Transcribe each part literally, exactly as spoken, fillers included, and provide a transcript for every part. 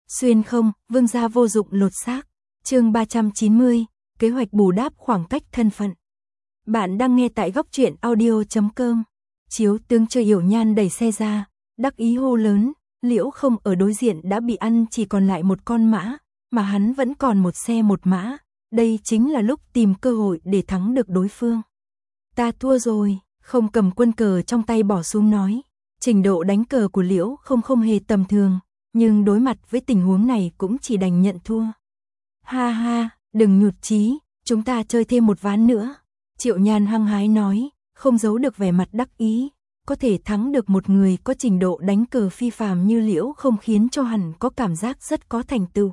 Xuyên không, vương gia vô dụng lột xác. Chương ba trăm chín mươi, kế hoạch bù đắp khoảng cách thân phận. Bạn đang nghe tại góc truyện audio chấm com. Chiếu tướng chơi Yểu Nhan đẩy xe ra, đắc ý hô lớn, Liễu Không ở đối diện đã bị ăn chỉ còn lại một con mã, mà hắn vẫn còn một xe một mã, đây chính là lúc tìm cơ hội để thắng được đối phương. Ta thua rồi, Không cầm quân cờ trong tay bỏ xuống nói, trình độ đánh cờ của Liễu Không không hề tầm thường, nhưng đối mặt với tình huống này cũng chỉ đành nhận thua. Ha ha, đừng nhụt chí, chúng ta chơi thêm một ván nữa. Triệu Nhan hăng hái nói, không giấu được vẻ mặt đắc ý, có thể thắng được một người có trình độ đánh cờ phi phàm như Liễu Không khiến cho hắn có cảm giác rất có thành tựu.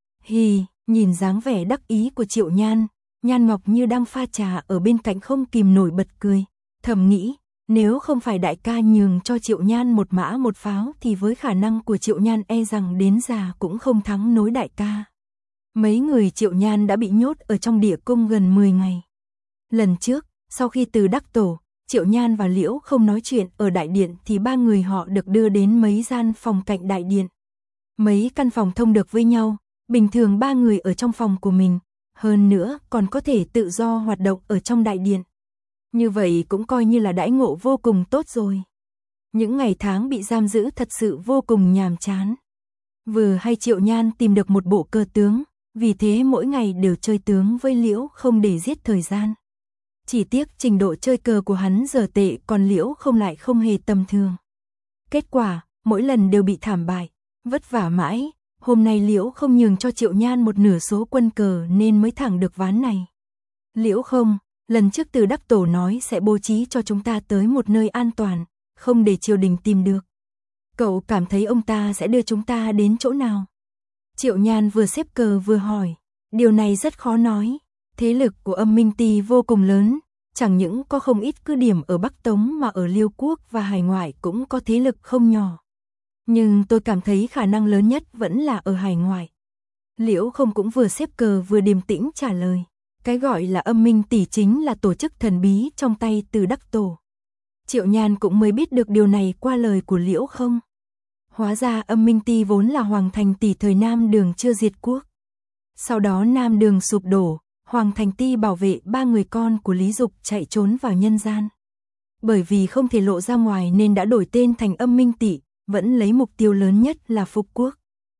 Hì, nhìn dáng vẻ đắc ý của Triệu Nhan, Nhan Ngọc như đang pha trà ở bên cạnh không kìm nổi bật cười, thầm nghĩ, nếu không phải đại ca nhường cho Triệu Nhan một mã một pháo thì với khả năng của Triệu Nhan e rằng đến già cũng không thắng nổi đại ca. Mấy người Triệu Nhan đã bị nhốt ở trong địa cung gần mười ngày. Lần trước, sau khi từ đắc tổ, Triệu Nhan và Liễu Không nói chuyện ở đại điện thì ba người họ được đưa đến mấy gian phòng cạnh đại điện. Mấy căn phòng thông được với nhau, bình thường ba người ở trong phòng của mình, hơn nữa còn có thể tự do hoạt động ở trong đại điện. Như vậy cũng coi như là đãi ngộ vô cùng tốt rồi. Những ngày tháng bị giam giữ thật sự vô cùng nhàm chán. Vừa hay Triệu Nhan tìm được một bộ cơ tướng, vì thế mỗi ngày đều chơi tướng với Liễu Không để giết thời gian. Chỉ tiếc trình độ chơi cờ của hắn giờ tệ, còn Liễu Không lại không hề tầm thường. Kết quả, mỗi lần đều bị thảm bại, vất vả mãi, hôm nay Liễu Không nhường cho Triệu Nhan một nửa số quân cờ nên mới thẳng được ván này. Liễu Không, lần trước từ đắc tổ nói sẽ bố trí cho chúng ta tới một nơi an toàn, không để triều đình tìm được. Cậu cảm thấy ông ta sẽ đưa chúng ta đến chỗ nào? Triệu Nhan vừa xếp cờ vừa hỏi, điều này rất khó nói. Thế lực của Âm Minh Ti vô cùng lớn, chẳng những có không ít cứ điểm ở Bắc Tống mà ở Liêu Quốc và hải ngoại cũng có thế lực không nhỏ. Nhưng tôi cảm thấy khả năng lớn nhất vẫn là ở hải ngoại. Liễu Không cũng vừa xếp cờ vừa điềm tĩnh trả lời. Cái gọi là Âm Minh Tỷ chính là tổ chức thần bí trong tay từ đắc tổ. Triệu Nhan cũng mới biết được điều này qua lời của Liễu Không. Hóa ra Âm Minh Ti vốn là Hoàng Thành Tỷ thời Nam Đường chưa diệt quốc. Sau đó Nam Đường sụp đổ, Hoàng Thành Ti bảo vệ ba người con của Lý Dục chạy trốn vào nhân gian. Bởi vì không thể lộ ra ngoài nên đã đổi tên thành Âm Minh Tỷ, vẫn lấy mục tiêu lớn nhất là phục quốc.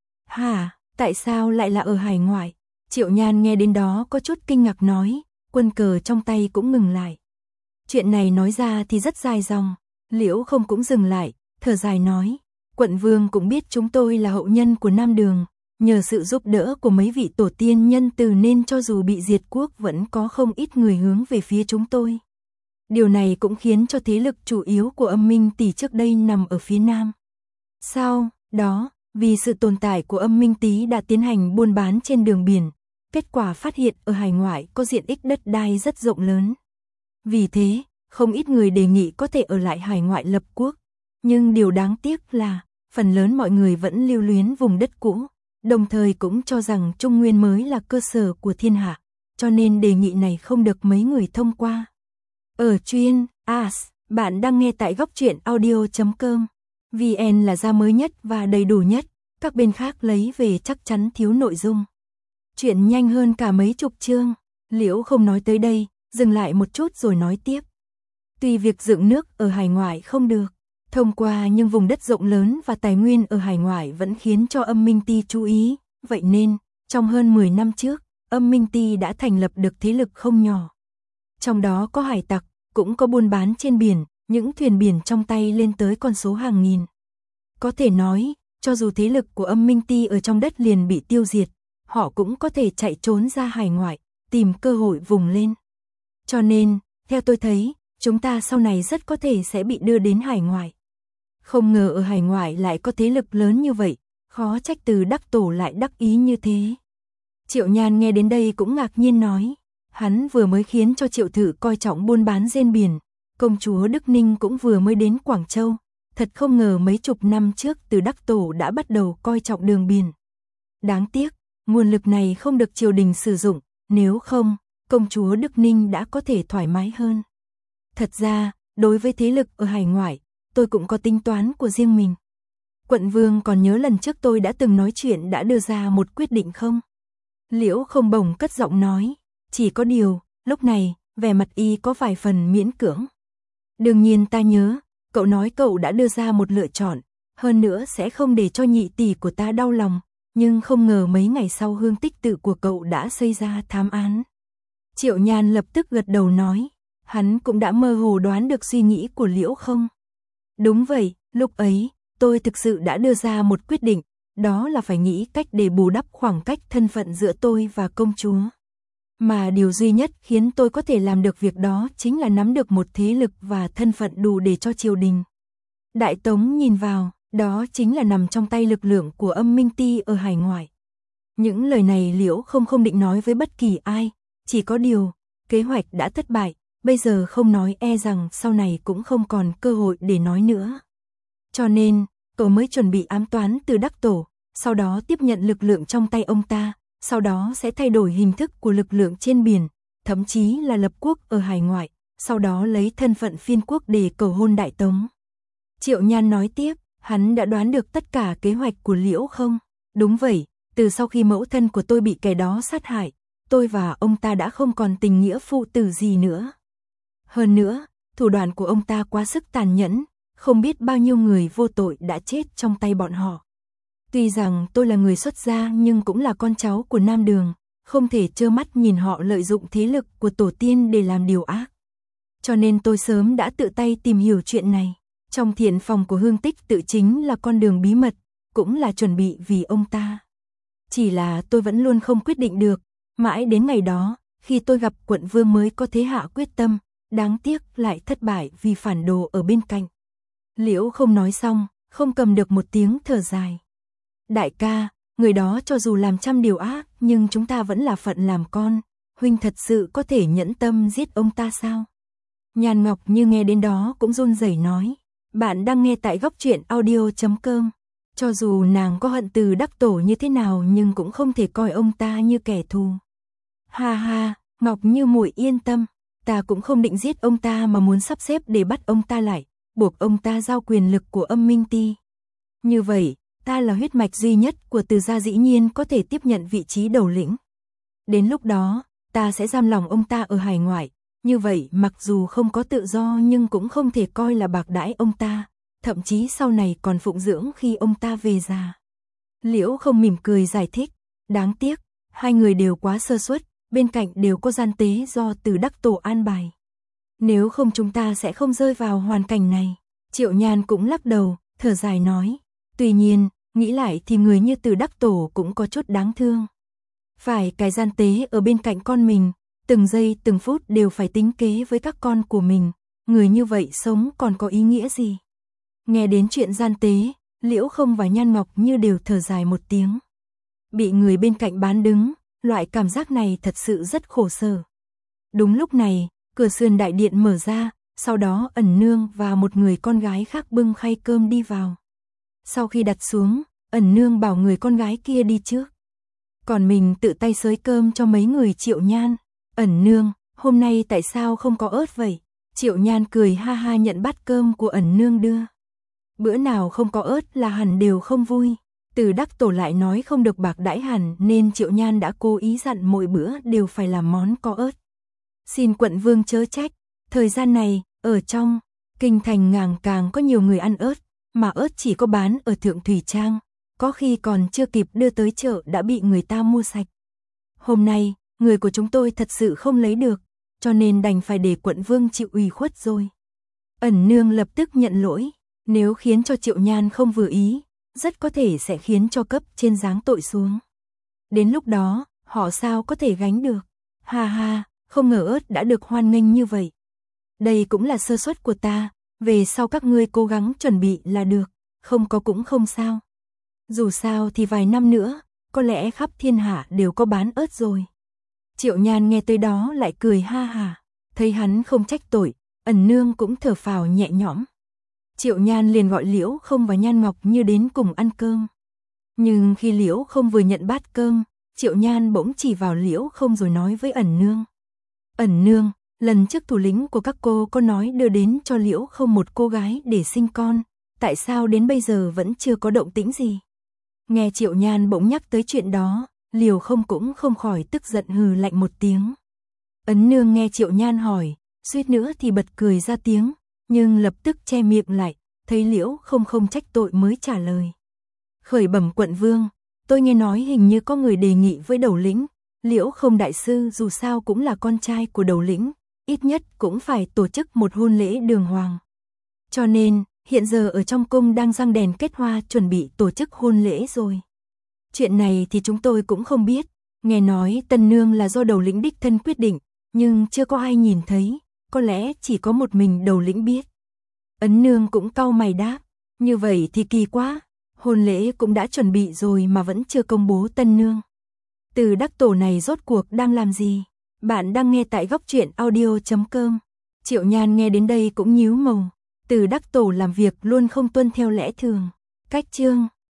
Hả, tại sao lại là ở hải ngoại? Triệu Nhan nghe đến đó có chút kinh ngạc nói, quân cờ trong tay cũng ngừng lại. Chuyện này nói ra thì rất dài dòng, Liễu Không cũng dừng lại, thở dài nói, quận vương cũng biết chúng tôi là hậu nhân của Nam Đường, nhờ sự giúp đỡ của mấy vị tổ tiên nhân từ nên cho dù bị diệt quốc vẫn có không ít người hướng về phía chúng tôi. Điều này cũng khiến cho thế lực chủ yếu của Âm Minh Tỷ trước đây nằm ở phía Nam. Sau đó, vì sự tồn tại của Âm Minh Tỷ đã tiến hành buôn bán trên đường biển, kết quả phát hiện ở hải ngoại có diện tích đất đai rất rộng lớn. Vì thế, không ít người đề nghị có thể ở lại hải ngoại lập quốc, nhưng điều đáng tiếc là phần lớn mọi người vẫn lưu luyến vùng đất cũ, đồng thời cũng cho rằng Trung Nguyên mới là cơ sở của thiên hạ, cho nên đề nghị này không được mấy người thông qua. Ở chuyên as, bạn đang nghe tại góc truyện audio chấm com. vê en là ra mới nhất và đầy đủ nhất, các bên khác lấy về chắc chắn thiếu nội dung. Chuyện nhanh hơn cả mấy chục chương. Liễu Không nói tới đây, dừng lại một chút rồi nói tiếp. Tuy việc dựng nước ở hải ngoại không được thông qua nhưng vùng đất rộng lớn và tài nguyên ở hải ngoại vẫn khiến cho Âm Minh Ti chú ý, vậy nên, trong hơn mười năm trước, Âm Minh Ti đã thành lập được thế lực không nhỏ. Trong đó có hải tặc, cũng có buôn bán trên biển, những thuyền biển trong tay lên tới con số hàng nghìn. Có thể nói, cho dù thế lực của Âm Minh Ti ở trong đất liền bị tiêu diệt, họ cũng có thể chạy trốn ra hải ngoại, tìm cơ hội vùng lên. Cho nên, theo tôi thấy, chúng ta sau này rất có thể sẽ bị đưa đến hải ngoại. Không ngờ ở hải ngoại lại có thế lực lớn như vậy, khó trách từ đắc tổ lại đắc ý như thế. Triệu Nhan nghe đến đây cũng ngạc nhiên nói, hắn vừa mới khiến cho Triệu Thự coi trọng buôn bán trên biển, công chúa Đức Ninh cũng vừa mới đến Quảng Châu, thật không ngờ mấy chục năm trước từ đắc tổ đã bắt đầu coi trọng đường biển. Đáng tiếc, nguồn lực này không được triều đình sử dụng, nếu không, công chúa Đức Ninh đã có thể thoải mái hơn. Thật ra, đối với thế lực ở hải ngoại, tôi cũng có tính toán của riêng mình. Quận vương còn nhớ lần trước tôi đã từng nói chuyện đã đưa ra một quyết định không? Liễu Không bỗng cất giọng nói, chỉ có điều, lúc này, vẻ mặt y có vài phần miễn cưỡng. Đương nhiên ta nhớ, cậu nói cậu đã đưa ra một lựa chọn, hơn nữa sẽ không để cho nhị tỷ của ta đau lòng, nhưng không ngờ mấy ngày sau hương tích tự của cậu đã xây ra thám án. Triệu Nhan lập tức gật đầu nói, hắn cũng đã mơ hồ đoán được suy nghĩ của Liễu Không. Đúng vậy, lúc ấy, tôi thực sự đã đưa ra một quyết định, đó là phải nghĩ cách để bù đắp khoảng cách thân phận giữa tôi và công chúa. Mà điều duy nhất khiến tôi có thể làm được việc đó chính là nắm được một thế lực và thân phận đủ để cho triều đình. Đại Tống nhìn vào, đó chính là nằm trong tay lực lượng của Âm Minh Ti ở hải ngoại. Những lời này Liễu Không không định nói với bất kỳ ai, chỉ có điều, kế hoạch đã thất bại, bây giờ không nói e rằng sau này cũng không còn cơ hội để nói nữa. Cho nên, cậu mới chuẩn bị ám toán từ Đắc Tổ, sau đó tiếp nhận lực lượng trong tay ông ta, sau đó sẽ thay đổi hình thức của lực lượng trên biển, thậm chí là lập quốc ở hải ngoại, sau đó lấy thân phận phiên quốc để cầu hôn Đại Tống. Triệu Nhan nói tiếp, hắn đã đoán được tất cả kế hoạch của Liễu Không. Đúng vậy, từ sau khi mẫu thân của tôi bị kẻ đó sát hại, tôi và ông ta đã không còn tình nghĩa phụ tử gì nữa. Hơn nữa, thủ đoạn của ông ta quá sức tàn nhẫn, không biết bao nhiêu người vô tội đã chết trong tay bọn họ. Tuy rằng tôi là người xuất gia nhưng cũng là con cháu của Nam Đường, không thể trơ mắt nhìn họ lợi dụng thế lực của tổ tiên để làm điều ác. Cho nên tôi sớm đã tự tay tìm hiểu chuyện này. Trong thiện phòng của Hương Tích tự chính là con đường bí mật, cũng là chuẩn bị vì ông ta. Chỉ là tôi vẫn luôn không quyết định được, mãi đến ngày đó, khi tôi gặp quận vương mới có thế hạ quyết tâm, đáng tiếc lại thất bại vì phản đồ ở bên cạnh. Liễu Không nói xong, không cầm được một tiếng thở dài. Đại ca, người đó cho dù làm trăm điều ác, nhưng chúng ta vẫn là phận làm con, huynh thật sự có thể nhẫn tâm giết ông ta sao? Nhan Ngọc Như nghe đến đó cũng run rẩy nói, bạn đang nghe tại góc truyện audio chấm com. Cho dù nàng có hận từ Đắc Tổ như thế nào nhưng cũng không thể coi ông ta như kẻ thù. Ha ha, Ngọc Như muội yên tâm, ta cũng không định giết ông ta mà muốn sắp xếp để bắt ông ta lại, buộc ông ta giao quyền lực của Âm Minh Ti. Như vậy, ta là huyết mạch duy nhất của Từ gia dĩ nhiên có thể tiếp nhận vị trí đầu lĩnh. Đến lúc đó, ta sẽ giam lòng ông ta ở hải ngoại, như vậy mặc dù không có tự do nhưng cũng không thể coi là bạc đãi ông ta, thậm chí sau này còn phụng dưỡng khi ông ta về già. Liễu Không mỉm cười giải thích, đáng tiếc, hai người đều quá sơ suất, bên cạnh đều có gian tế do Từ Đắc Tổ an bài. Nếu không chúng ta sẽ không rơi vào hoàn cảnh này. Triệu Nhan cũng lắc đầu, thở dài nói, tuy nhiên, nghĩ lại thì người như Từ Đắc Tổ cũng có chút đáng thương. Phải cái gian tế ở bên cạnh con mình, từng giây từng phút đều phải tính kế với các con của mình, người như vậy sống còn có ý nghĩa gì? Nghe đến chuyện gian tế, Liễu Không và Nhan Ngọc Như đều thở dài một tiếng. Bị người bên cạnh bán đứng, loại cảm giác này thật sự rất khổ sở. Đúng lúc này, cửa sườn đại điện mở ra, sau đó Ẩn Nương và một người con gái khác bưng khay cơm đi vào. Sau khi đặt xuống, Ẩn Nương bảo người con gái kia đi trước. Còn mình tự tay xới cơm cho mấy người. Triệu Nhan, Ẩn Nương, hôm nay tại sao không có ớt vậy? Triệu Nhan cười ha ha nhận bát cơm của Ẩn Nương đưa. Bữa nào không có ớt là hẳn đều không vui. Từ Đắc Tổ lại nói không được bạc đãi hẳn nên Triệu Nhan đã cố ý dặn mỗi bữa đều phải làm món có ớt. Xin quận vương chớ trách, thời gian này, ở trong kinh thành ngàng càng có nhiều người ăn ớt, mà ớt chỉ có bán ở Thượng Thủy Trang, có khi còn chưa kịp đưa tới chợ đã bị người ta mua sạch. Hôm nay, người của chúng tôi thật sự không lấy được, cho nên đành phải để quận vương chịu ủy khuất rồi. Ẩn Nương lập tức nhận lỗi, nếu khiến cho Triệu Nhan không vừa ý, rất có thể sẽ khiến cho cấp trên giáng tội xuống. Đến lúc đó, họ sao có thể gánh được? Ha ha, không ngờ ớt đã được hoan nghênh như vậy. Đây cũng là sơ suất của ta, về sau các ngươi cố gắng chuẩn bị là được, không có cũng không sao. Dù sao thì vài năm nữa, có lẽ khắp thiên hạ đều có bán ớt rồi. Triệu Nhan nghe tới đó lại cười ha hà, thấy hắn không trách tội, Ẩn Nương cũng thở phào nhẹ nhõm. Triệu Nhan liền gọi Liễu Không và Nhan Ngọc Như đến cùng ăn cơm. Nhưng khi Liễu Không vừa nhận bát cơm, Triệu Nhan bỗng chỉ vào Liễu Không rồi nói với Ẩn Nương. Ẩn Nương, lần trước thủ lĩnh của các cô có nói đưa đến cho Liễu Không một cô gái để sinh con, tại sao đến bây giờ vẫn chưa có động tĩnh gì? Nghe Triệu Nhan bỗng nhắc tới chuyện đó, Liều Không cũng không khỏi tức giận hừ lạnh một tiếng. Ấn Nương nghe Triệu Nhan hỏi, suýt nữa thì bật cười ra tiếng, nhưng lập tức che miệng lại, thấy Liễu Không không trách tội mới trả lời. Khởi bẩm quận vương, tôi nghe nói hình như có người đề nghị với đầu lĩnh, Liễu Không đại sư dù sao cũng là con trai của đầu lĩnh, ít nhất cũng phải tổ chức một hôn lễ đường hoàng. Cho nên, hiện giờ ở trong cung đang răng đèn kết hoa chuẩn bị tổ chức hôn lễ rồi. Chuyện này thì chúng tôi cũng không biết, nghe nói tân nương là do đầu lĩnh đích thân quyết định, nhưng chưa có ai nhìn thấy, có lẽ chỉ có một mình đầu lĩnh biết. Ấn Nương cũng cau mày đáp, như vậy thì kỳ quá, hôn lễ cũng đã chuẩn bị rồi mà vẫn chưa công bố tân nương. Từ Đắc Tổ này rốt cuộc đang làm gì? Bạn đang nghe tại góc truyện audio chấm com. Triệu Nhan nghe đến đây cũng nhíu màu. Từ Đắc Tổ làm việc luôn không tuân theo lẽ thường. Cách chương